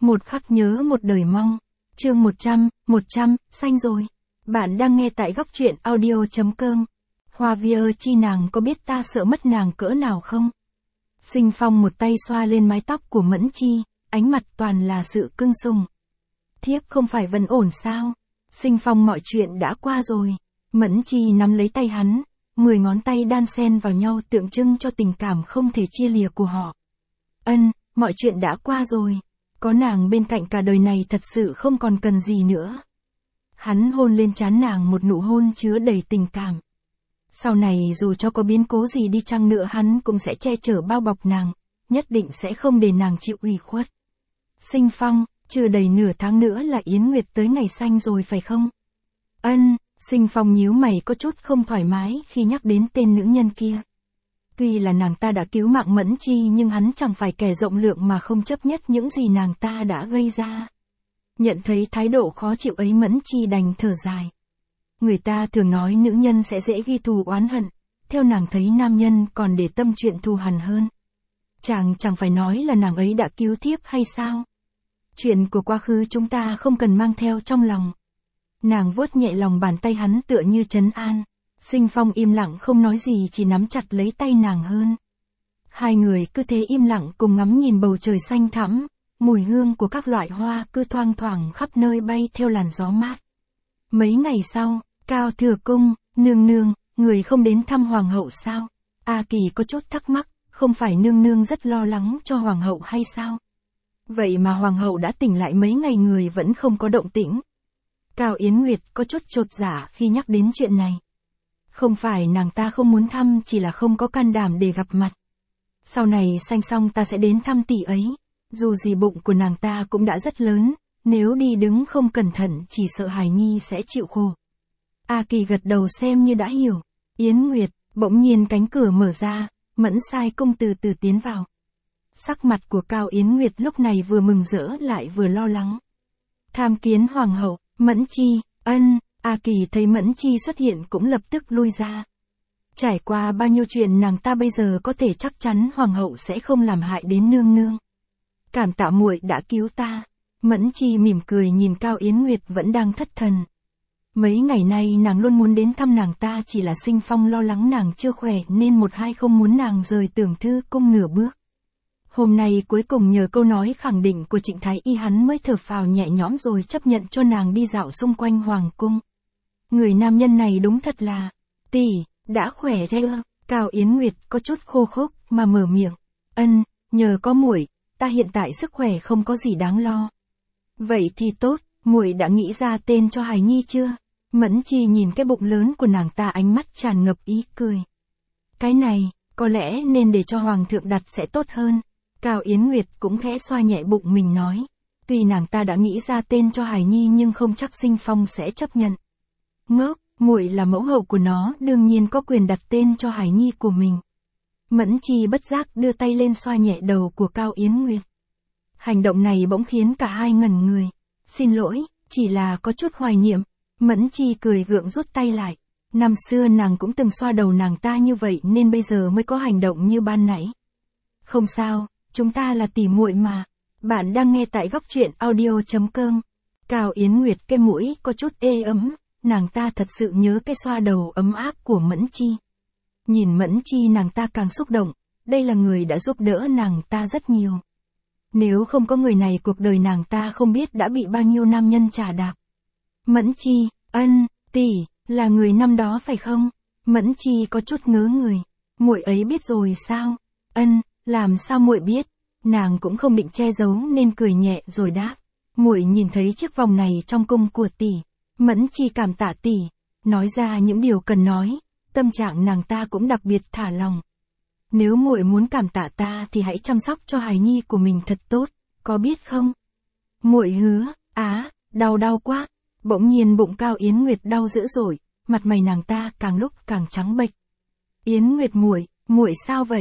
Một khắc nhớ một đời mong. Chương 100, xanh rồi. Bạn đang nghe tại góc truyện audio.com. Hoa Viơ chi nàng có biết ta sợ mất nàng cỡ nào không? Sinh Phong một tay xoa lên mái tóc của Mẫn Chi, ánh mặt toàn là sự cưng sùng. Thiếp không phải vẫn ổn sao? Sinh Phong mọi chuyện đã qua rồi. Mẫn Chi nắm lấy tay hắn, 10 ngón tay đan xen vào nhau tượng trưng cho tình cảm không thể chia lìa của họ. Mọi chuyện đã qua rồi. Có nàng bên cạnh cả đời này thật sự không còn cần gì nữa. Hắn hôn lên trán nàng một nụ hôn chứa đầy tình cảm. Sau này dù cho có biến cố gì đi chăng nữa hắn cũng sẽ che chở bao bọc nàng, nhất định sẽ không để nàng chịu ủy khuất. Sinh Phong, chưa đầy nửa tháng nữa là Yến Nguyệt tới ngày xanh rồi phải không? Sinh Phong nhíu mày có chút không thoải mái khi nhắc đến tên nữ nhân kia. Tuy là nàng ta đã cứu mạng Mẫn Chi nhưng hắn chẳng phải kẻ rộng lượng mà không chấp nhất những gì nàng ta đã gây ra. Nhận thấy thái độ khó chịu ấy Mẫn Chi đành thở dài. Người ta thường nói nữ nhân sẽ dễ ghi thù oán hận, theo nàng thấy nam nhân còn để tâm chuyện thù hằn hơn. Chàng chẳng phải nói là nàng ấy đã cứu thiếp hay sao? Chuyện của quá khứ chúng ta không cần mang theo trong lòng. Nàng vuốt nhẹ lòng bàn tay hắn tựa như trấn an. Sinh Phong im lặng không nói gì chỉ nắm chặt lấy tay nàng hơn. Hai người cứ thế im lặng cùng ngắm nhìn bầu trời xanh thẳm, mùi hương của các loại hoa cứ thoang thoảng khắp nơi bay theo làn gió mát. Mấy ngày sau, Cao Thừa Cung, nương nương, người không đến thăm hoàng hậu sao? A Kỳ có chút thắc mắc, không phải nương nương rất lo lắng cho hoàng hậu hay sao? Vậy mà hoàng hậu đã tỉnh lại mấy ngày người vẫn không có động tĩnh. Cao Yến Nguyệt có chút chột dạ khi nhắc đến chuyện này. Không phải nàng ta không muốn thăm chỉ là không có can đảm để gặp mặt. Sau này sanh xong ta sẽ đến thăm tỷ ấy. Dù gì bụng của nàng ta cũng đã rất lớn, nếu đi đứng không cẩn thận chỉ sợ Hải Nhi sẽ chịu khổ. A Kỳ gật đầu xem như đã hiểu. Yến Nguyệt, bỗng nhiên cánh cửa mở ra, Mẫn Sai Công từ từ tiến vào. Sắc mặt của Cao Yến Nguyệt lúc này vừa mừng rỡ lại vừa lo lắng. Tham kiến hoàng hậu, Mẫn Chi, A Kỳ thấy Mẫn Chi xuất hiện cũng lập tức lui ra. Trải qua bao nhiêu chuyện nàng ta bây giờ có thể chắc chắn hoàng hậu sẽ không làm hại đến nương nương. Cảm tạ muội đã cứu ta. Mẫn Chi mỉm cười nhìn Cao Yến Nguyệt vẫn đang thất thần. Mấy ngày nay nàng luôn muốn đến thăm nàng ta chỉ là Sinh Phong lo lắng nàng chưa khỏe nên một hai không muốn nàng rời Tưởng Thư Cung nửa bước. Hôm nay cuối cùng nhờ câu nói khẳng định của Trịnh Thái Y hắn mới thở phào nhẹ nhõm rồi chấp nhận cho nàng đi dạo xung quanh hoàng cung. Người nam nhân này đúng thật là, tỷ, đã khỏe thế ư? Cao Yến Nguyệt có chút khô khốc mà mở miệng. Nhờ có muội, ta hiện tại sức khỏe không có gì đáng lo. Vậy thì tốt, muội đã nghĩ ra tên cho Hải Nhi chưa? Mẫn Chi nhìn cái bụng lớn của nàng ta ánh mắt tràn ngập ý cười. Cái này, có lẽ nên để cho hoàng thượng đặt sẽ tốt hơn. Cao Yến Nguyệt cũng khẽ xoa nhẹ bụng mình nói. Tuy nàng ta đã nghĩ ra tên cho Hải Nhi nhưng không chắc Sinh Phong sẽ chấp nhận. Ngốc, muội là mẫu hậu của nó đương nhiên có quyền đặt tên cho Hải Nhi của mình. Mẫn Chi bất giác đưa tay lên xoa nhẹ đầu của Cao Yến Nguyệt. Hành động này bỗng khiến cả hai ngẩn người. Xin lỗi, chỉ là có chút hoài niệm. Mẫn Chi cười gượng rút tay lại. Năm xưa nàng cũng từng xoa đầu nàng ta như vậy nên bây giờ mới có hành động như ban nãy. Không sao, chúng ta là tỉ muội mà. Bạn đang nghe tại góc truyện audio.com. Cao Yến Nguyệt cái mũi có chút ê ấm. Nàng ta thật sự nhớ cái xoa đầu ấm áp của Mẫn Chi. Nhìn Mẫn Chi nàng ta càng xúc động, đây là người đã giúp đỡ nàng ta rất nhiều. Nếu không có người này cuộc đời nàng ta không biết đã bị bao nhiêu nam nhân chà đạp. Mẫn Chi, tỷ, là người năm đó phải không? Mẫn Chi có chút ngớ người. Muội ấy biết rồi sao? Làm sao muội biết? Nàng cũng không định che giấu nên cười nhẹ rồi đáp. Muội nhìn thấy chiếc vòng này trong cung của tỷ. Mẫn Chi cảm tạ tỷ, nói ra những điều cần nói, tâm trạng nàng ta cũng đặc biệt thả lòng. Nếu muội muốn cảm tạ ta thì hãy chăm sóc cho Hải Nhi của mình thật tốt, có biết không? Muội hứa. Đau quá. Bỗng nhiên bụng Cao Yến Nguyệt đau dữ dội, mặt mày nàng ta càng lúc càng trắng bệch. Yến Nguyệt muội sao vậy?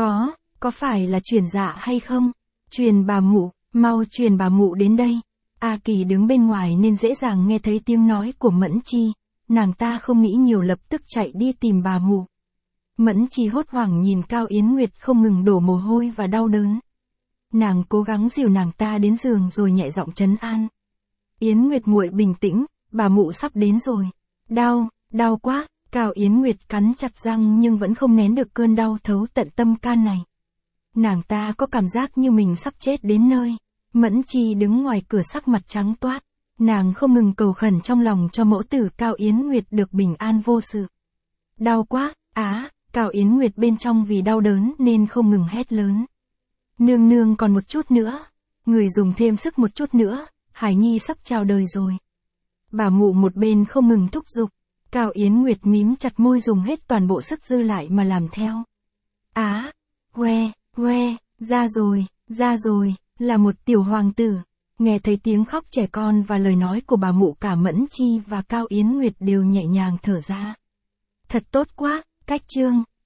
Có phải là truyền dạ hay không? Truyền bà mụ, mau truyền bà mụ đến đây. A Kỳ đứng bên ngoài nên dễ dàng nghe thấy tiếng nói của Mẫn Chi, nàng ta không nghĩ nhiều lập tức chạy đi tìm bà mụ. Mẫn Chi hốt hoảng nhìn Cao Yến Nguyệt không ngừng đổ mồ hôi và đau đớn. Nàng cố gắng dìu nàng ta đến giường rồi nhẹ giọng trấn an. Yến Nguyệt muội bình tĩnh, bà mụ sắp đến rồi. Đau, đau quá. Cao Yến Nguyệt cắn chặt răng nhưng vẫn không nén được cơn đau thấu tận tâm can này. Nàng ta có cảm giác như mình sắp chết đến nơi. Mẫn Chi đứng ngoài cửa sắc mặt trắng toát. Nàng không ngừng cầu khẩn trong lòng cho mẫu tử Cao Yến Nguyệt được bình an vô sự. Đau quá, Cao Yến Nguyệt bên trong vì đau đớn nên không ngừng hét lớn. Nương nương còn một chút nữa. Người dùng thêm sức một chút nữa, Hải Nhi sắp chào đời rồi. Bà mụ một bên không ngừng thúc giục. Cao Yến Nguyệt mím chặt môi dùng hết toàn bộ sức dư lại mà làm theo. Ra rồi, là một tiểu hoàng tử. Nghe thấy tiếng khóc trẻ con và lời nói của bà mụ, cả Mẫn Chi và Cao Yến Nguyệt đều nhẹ nhàng thở ra. Thật tốt quá, cách chương.